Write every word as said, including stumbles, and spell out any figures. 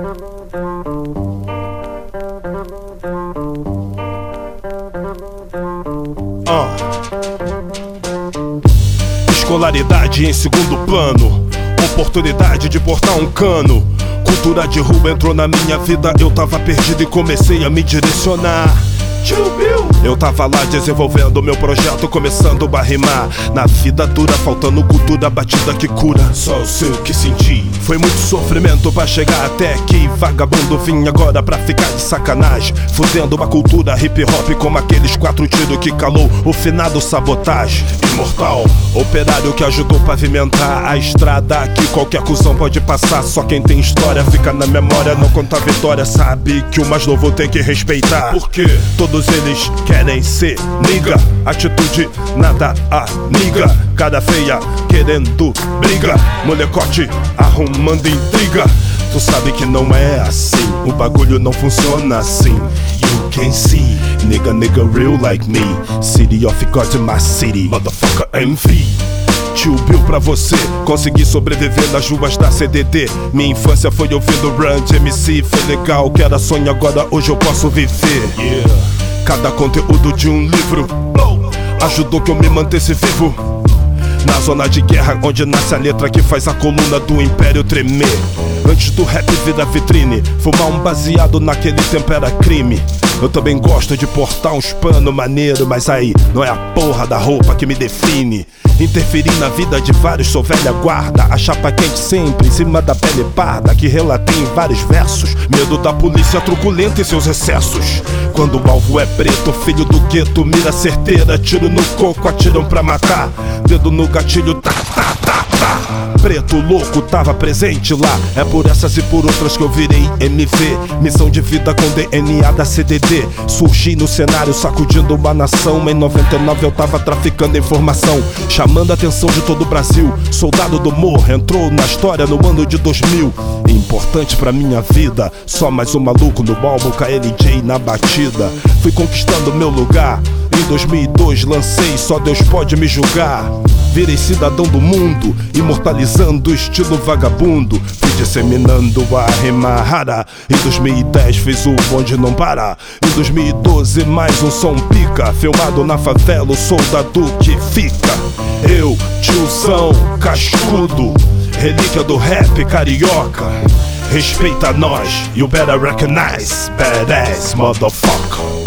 Uh. Escolaridade em segundo plano, oportunidade de portar um cano. Cultura de rua entrou na minha vida, eu tava perdido e comecei a me direcionar. Eu tava lá desenvolvendo meu projeto, começando a rimar. Na vida dura, faltando cultura, batida que cura. Só eu sei o que senti. Foi muito sofrimento pra chegar até aqui. Vagabundo vim agora pra ficar de sacanagem, fudendo uma cultura hip hop como aqueles quatro tiros que calou o finado Sabotagem. Imortal, operário que ajudou a pavimentar a estrada que qualquer cuzão pode passar. Só quem tem história fica na memória, não conta a vitória. Sabe que o mais novo tem que respeitar. Por quê? Todos eles querem ser nigga, atitude nada amiga, cara feia querendo briga, molecote arrumando intriga. Tu sabe que não é assim, o bagulho não funciona assim. You can see, nigga, nigga real like me. City of God in my city, motherfucker M V. Tio Bill pra você, consegui sobreviver nas ruas da C D D. Minha infância foi ouvindo Run de M C. Foi legal, que era sonho, agora hoje eu posso viver. Yeah. Cada conteúdo de um livro ajudou que eu me mantesse vivo na zona de guerra, onde nasce a letra que faz a coluna do império tremer. Antes do rap virar vitrine, fumar um baseado naquele tempo era crime. Eu também gosto de portar uns pano maneiro, mas aí não é a porra da roupa que me define. Interferir na vida de vários, sou velha guarda. A chapa quente sempre em cima da pele parda, que relatei em vários versos. Medo da polícia truculenta em seus excessos. Quando o alvo é preto, filho do gueto, mira certeira, tiro no coco, atiram pra matar. Dedo no gatilho, tá, tá, tá, tá. Preto louco tava presente lá. É por essas e por outras que eu virei M V. Missão de vida com D N A da C D D. Surgi no cenário sacudindo uma nação. Em noventa e nove eu tava traficando informação, chamando a atenção de todo o Brasil. Soldado do Morro entrou na história no ano de dois mil. Importante pra minha vida, só mais um maluco no álbum K L J na batida. Fui conquistando meu lugar. Em dois mil e dois lancei Só Deus Pode Me Julgar. Virei cidadão do mundo, imortalizando o estilo vagabundo. Fui disseminando a rima rara. Em dois mil e dez fiz o bonde não para. Em dois mil e doze mais um som pica, filmado na favela, o soldado que fica. Eu, tiozão cascudo, relíquia do rap carioca. Respeita nós, you better recognize, badass motherfucker.